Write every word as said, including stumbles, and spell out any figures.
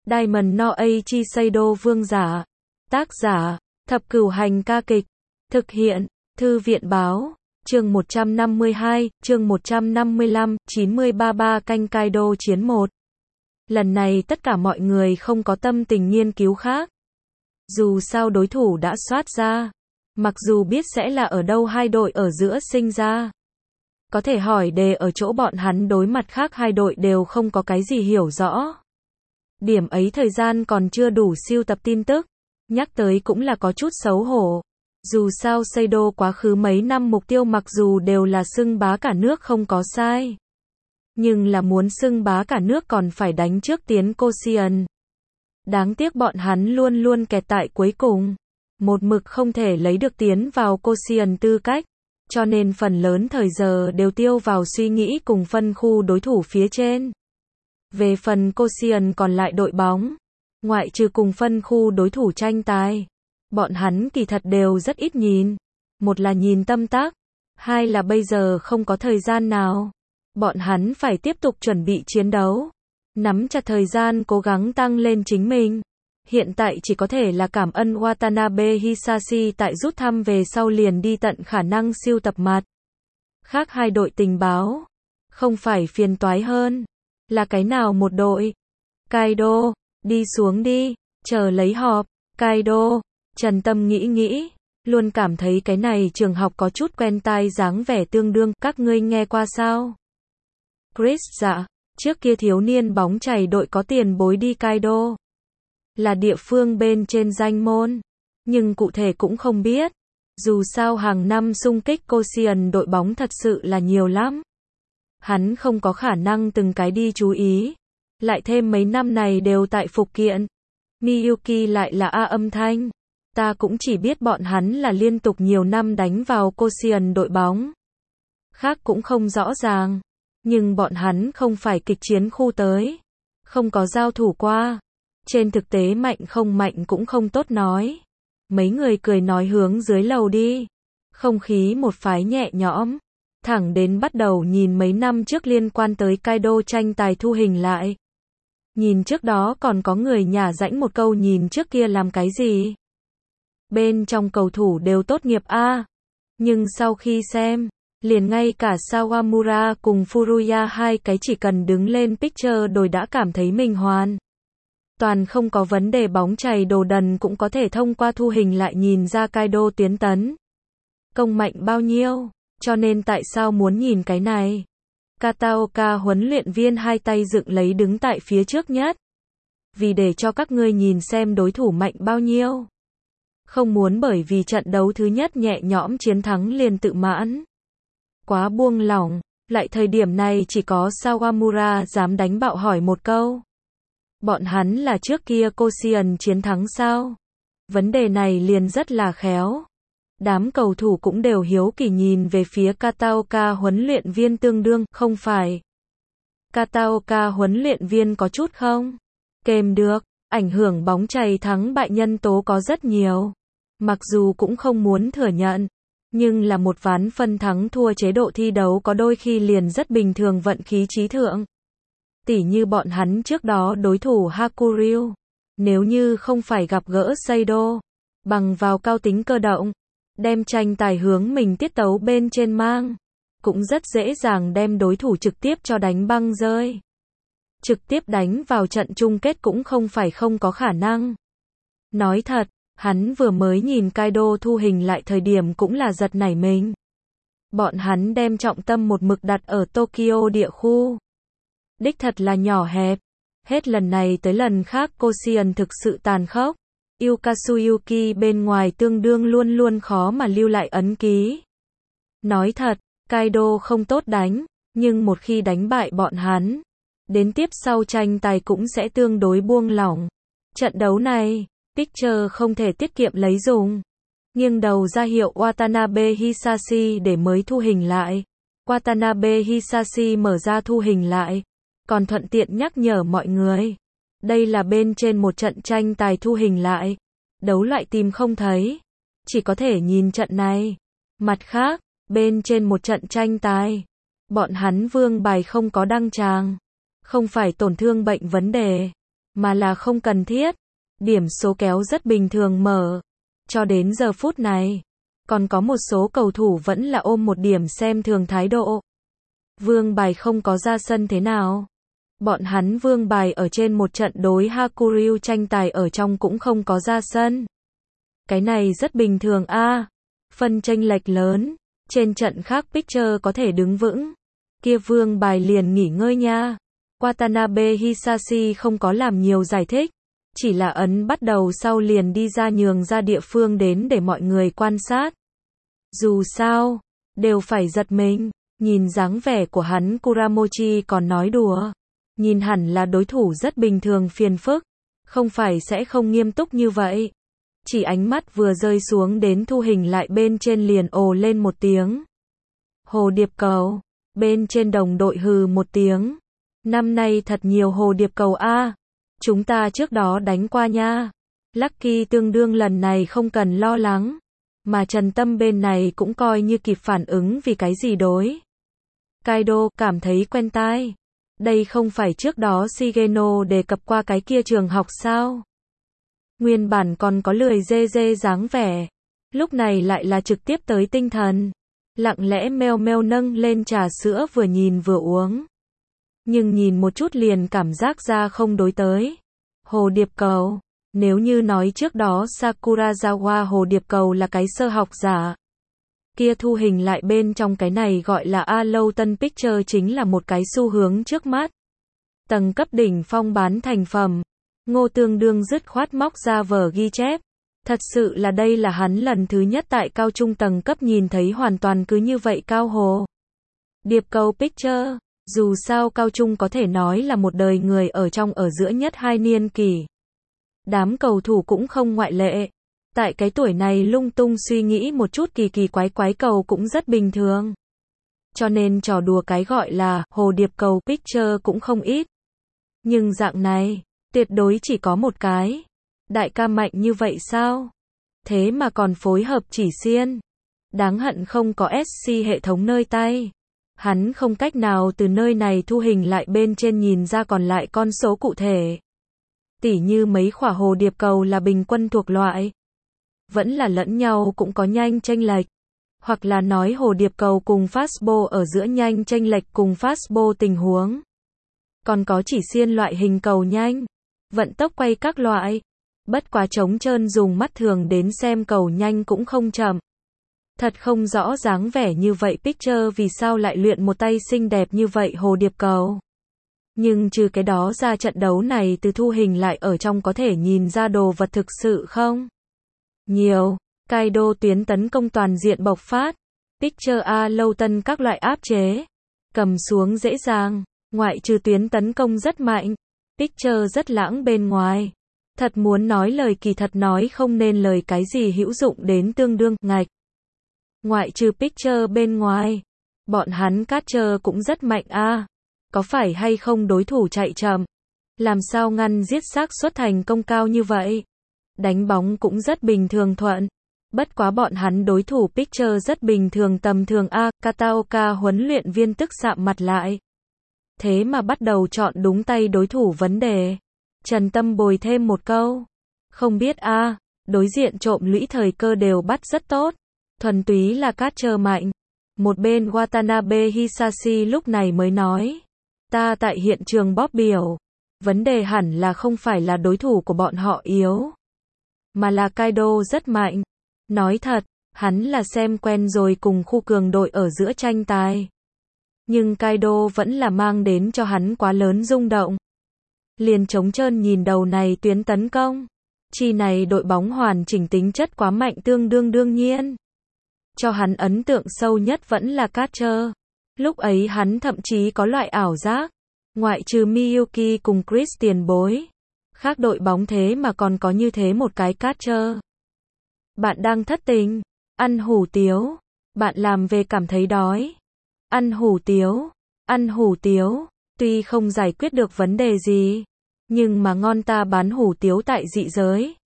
Diamond no Eiichi Seido vương giả. Tác giả, Thập Cửu Hành ca kịch. Thực hiện, Thư viện báo. Chương một trăm năm mươi hai, chương một trăm năm mươi lăm, chín mươi ba ba canh Kaido chiến một. Lần này tất cả mọi người không có tâm tình nghiên cứu khác. Dù sao đối thủ đã soát ra. Mặc dù biết sẽ là ở đâu hai đội ở giữa sinh ra. Có thể hỏi đề ở chỗ bọn hắn đối mặt khác hai đội đều không có cái gì hiểu rõ. Điểm ấy thời gian còn chưa đủ siêu tập tin tức. Nhắc tới cũng là có chút xấu hổ. Dù sao Seido quá khứ mấy năm mục tiêu mặc dù đều là xưng bá cả nước không có sai. Nhưng là muốn xưng bá cả nước còn phải đánh trước tiến Koshien. Đáng tiếc bọn hắn luôn luôn kẹt tại cuối cùng. Một mực không thể lấy được tiến vào Koshien tư cách. Cho nên phần lớn thời giờ đều tiêu vào suy nghĩ cùng phân khu đối thủ phía trên. Về phần Koshien còn lại đội bóng. Ngoại trừ cùng phân khu đối thủ tranh tài. Bọn hắn kỳ thật đều rất ít nhìn. Một là nhìn tâm tác. Hai là bây giờ không có thời gian nào. Bọn hắn phải tiếp tục chuẩn bị chiến đấu. Nắm chặt thời gian cố gắng tăng lên chính mình. Hiện tại chỉ có thể là cảm ơn Watanabe Hisashi tại rút thăm về sau liền đi tận khả năng siêu tập mặt. Khác hai đội tình báo. Không phải phiền toái hơn. Là cái nào một đội? Kaido, đi xuống đi, chờ lấy họp. Kaido, Trần Tâm nghĩ nghĩ. Luôn cảm thấy cái này trường học có chút quen tai dáng vẻ tương đương. Các ngươi nghe qua sao? Chris dạ, trước kia thiếu niên bóng chày đội có tiền bối đi Kaido. Là địa phương bên trên danh môn. Nhưng cụ thể cũng không biết. Dù sao hàng năm xung kích Koshien đội bóng thật sự là nhiều lắm. Hắn không có khả năng từng cái đi chú ý. Lại thêm mấy năm này đều tại phục kiện. Miyuki lại là A âm thanh. Ta cũng chỉ biết bọn hắn là liên tục nhiều năm đánh vào Koshien đội bóng. Khác cũng không rõ ràng. Nhưng bọn hắn không phải kịch chiến khu tới. Không có giao thủ qua. Trên thực tế mạnh không mạnh cũng không tốt nói. Mấy người cười nói hướng dưới lầu đi. Không khí một phái nhẹ nhõm. Thẳng đến bắt đầu nhìn mấy năm trước liên quan tới Kaido tranh tài thu hình lại. Nhìn trước đó còn có người nhả rãnh một câu nhìn trước kia làm cái gì. Bên trong cầu thủ đều tốt nghiệp A. Nhưng sau khi xem, liền ngay cả Sawamura cùng Furuya hai cái chỉ cần đứng lên picture đồi đã cảm thấy mình hoàn. Toàn không có vấn đề bóng chày đồ đần cũng có thể thông qua thu hình lại nhìn ra Kaido tiến tấn. Công mạnh bao nhiêu, cho nên tại sao muốn nhìn cái này? Kataoka huấn luyện viên hai tay dựng lấy đứng tại phía trước nhất. Vì để cho các ngươi nhìn xem đối thủ mạnh bao nhiêu. Không muốn bởi vì trận đấu thứ nhất nhẹ nhõm chiến thắng liền tự mãn. Quá buông lỏng, lại thời điểm này chỉ có Sawamura dám đánh bạo hỏi một câu. Bọn hắn là trước kia Koshien chiến thắng sao? Vấn đề này liền rất là khéo. Đám cầu thủ cũng đều hiếu kỳ nhìn về phía Kataoka huấn luyện viên tương đương, không phải. Kataoka huấn luyện viên có chút không? Kèm được, ảnh hưởng bóng chày thắng bại nhân tố có rất nhiều. Mặc dù cũng không muốn thừa nhận. Nhưng là một ván phân thắng thua chế độ thi đấu có đôi khi liền rất bình thường vận khí trí thượng. Tỉ như bọn hắn trước đó đối thủ Hakuryu. Nếu như không phải gặp gỡ Seido. Bằng vào cao tính cơ động. Đem tranh tài hướng mình tiết tấu bên trên mang. Cũng rất dễ dàng đem đối thủ trực tiếp cho đánh băng rơi. Trực tiếp đánh vào trận chung kết cũng không phải không có khả năng. Nói thật, hắn vừa mới nhìn Kaido thu hình lại thời điểm cũng là giật nảy mình. Bọn hắn đem trọng tâm một mực đặt ở Tokyo địa khu. Đích thật là nhỏ hẹp. Hết lần này tới lần khác Koshien thực sự tàn khốc. Yukasuyuki bên ngoài tương đương luôn luôn khó mà lưu lại ấn ký. Nói thật, Kaido không tốt đánh, nhưng một khi đánh bại bọn hắn, đến tiếp sau tranh tài cũng sẽ tương đối buông lỏng. Trận đấu này, picture không thể tiết kiệm lấy dùng. Nghiêng đầu ra hiệu Watanabe Hisashi để mới thu hình lại. Watanabe Hisashi mở ra thu hình lại, còn thuận tiện nhắc nhở mọi người. Đây là bên trên một trận tranh tài thu hình lại. Đấu loại tìm không thấy. Chỉ có thể nhìn trận này. Mặt khác, bên trên một trận tranh tài. Bọn hắn vương bài không có đăng tràng. Không phải tổn thương bệnh vấn đề. mà là không cần thiết. Điểm số kéo rất bình thường mở. Cho đến giờ phút này, còn có một số cầu thủ vẫn là ôm một điểm xem thường thái độ. Vương bài không có ra sân thế nào. Bọn hắn vương bài ở trên một trận đối Hakuryu tranh tài ở trong cũng không có ra sân. Cái này rất bình thường a. À, phân chênh lệch lớn, trên trận khác Picture có thể đứng vững. Kia vương bài liền nghỉ ngơi nha. Watanabe Hisashi không có làm nhiều giải thích, chỉ là ấn bắt đầu sau liền đi ra nhường ra địa phương đến để mọi người quan sát. Dù sao, đều phải giật mình, nhìn dáng vẻ của hắn Kuramochi còn nói đùa. Nhìn hẳn là đối thủ rất bình thường phiền phức, không phải sẽ không nghiêm túc như vậy. Chỉ ánh mắt vừa rơi xuống đến thu hình lại bên trên liền ồ lên một tiếng. Hồ điệp cầu, bên trên đồng đội hừ một tiếng. Năm nay thật nhiều hồ điệp cầu a, à, chúng ta trước đó đánh qua nha. Lucky tương đương lần này không cần lo lắng, mà Trần Tâm bên này cũng coi như kịp phản ứng vì cái gì đối. Kaido cảm thấy quen tai. Đây không phải trước đó Shigeno đề cập qua cái kia trường học sao? Nguyên bản còn có lười dê dê dáng vẻ, lúc này lại là trực tiếp tới tinh thần. Lặng lẽ meo meo nâng lên trà sữa vừa nhìn vừa uống. Nhưng nhìn một chút liền cảm giác ra không đối tới. Hồ điệp cầu, nếu như nói trước đó Sakurazawa hồ điệp cầu là cái sơ học giả, kia thu hình lại bên trong cái này gọi là A Lâu Tân Picture chính là một cái xu hướng trước mắt. Tầng cấp đỉnh phong bán thành phẩm. Ngô tương đương dứt khoát móc ra vở ghi chép. Thật sự là đây là hắn lần thứ nhất tại cao trung tầng cấp nhìn thấy hoàn toàn cứ như vậy cao hồ điệp cầu Picture. Dù sao cao trung có thể nói là một đời người ở trong ở giữa nhất hai niên kỷ. Đám cầu thủ cũng không ngoại lệ. Tại cái tuổi này lung tung suy nghĩ một chút kỳ kỳ quái quái cầu cũng rất bình thường. Cho nên trò đùa cái gọi là hồ điệp cầu Picture cũng không ít. Nhưng dạng này, tuyệt đối chỉ có một cái. Đại ca mạnh như vậy sao? Thế mà còn phối hợp chỉ xiên. Đáng hận không có ét xê hệ thống nơi tay. Hắn không cách nào từ nơi này thu hình lại bên trên nhìn ra còn lại con số cụ thể. Tỉ như mấy khỏa hồ điệp cầu là bình quân thuộc loại. Vẫn là lẫn nhau cũng có nhanh chênh lệch. Hoặc là nói hồ điệp cầu cùng fastball ở giữa nhanh chênh lệch cùng fastball tình huống. Còn có chỉ xiên loại hình cầu nhanh. Vận tốc quay các loại. Bất quá trống trơn dùng mắt thường đến xem cầu nhanh cũng không chậm. Thật không rõ dáng vẻ như vậy Picture vì sao lại luyện một tay xinh đẹp như vậy hồ điệp cầu. Nhưng trừ cái đó ra trận đấu này từ thu hình lại ở trong có thể nhìn ra đồ vật thực sự không? Nhiều. Kaido tuyến tấn công toàn diện bộc phát. Picture A Lâu Tân các loại áp chế. Cầm xuống dễ dàng. Ngoại trừ tuyến tấn công rất mạnh. Picture rất lãng bên ngoài. Thật muốn nói lời kỳ thật nói không nên lời cái gì hữu dụng đến tương đương ngạch. Ngoại trừ Picture bên ngoài, bọn hắn catcher cũng rất mạnh a. À, có phải hay không đối thủ chạy chậm? Làm sao ngăn giết xác suất thành công cao như vậy? Đánh bóng cũng rất bình thường thuận. Bất quá bọn hắn đối thủ Picture rất bình thường tầm thường a. À, Kataoka huấn luyện viên tức sạm mặt lại. Thế mà bắt đầu chọn đúng tay đối thủ vấn đề. Trần Tâm bồi thêm một câu. Không biết a, à, đối diện trộm lũy thời cơ đều bắt rất tốt. Thuần túy là catcher mạnh. Một bên Watanabe Hisashi lúc này mới nói. Ta tại hiện trường bóp biểu. Vấn đề hẳn là không phải là đối thủ của bọn họ yếu. Mà là Kaido rất mạnh. Nói thật, hắn là xem quen rồi cùng khu cường đội ở giữa tranh tài. Nhưng Kaido vẫn là mang đến cho hắn quá lớn rung động. Liền trống trơn nhìn đầu này tuyến tấn công. Chi này đội bóng hoàn chỉnh tính chất quá mạnh tương đương đương nhiên. Cho hắn ấn tượng sâu nhất vẫn là catcher. Lúc ấy hắn thậm chí có loại ảo giác. Ngoại trừ Miyuki cùng Chris tiền bối. Khác đội bóng thế mà còn có như thế một cái catcher. Bạn đang thất tình. Ăn hủ tiếu. Bạn làm về cảm thấy đói. Ăn hủ tiếu. Ăn hủ tiếu. Tuy không giải quyết được vấn đề gì. Nhưng mà ngon ta bán hủ tiếu tại dị giới.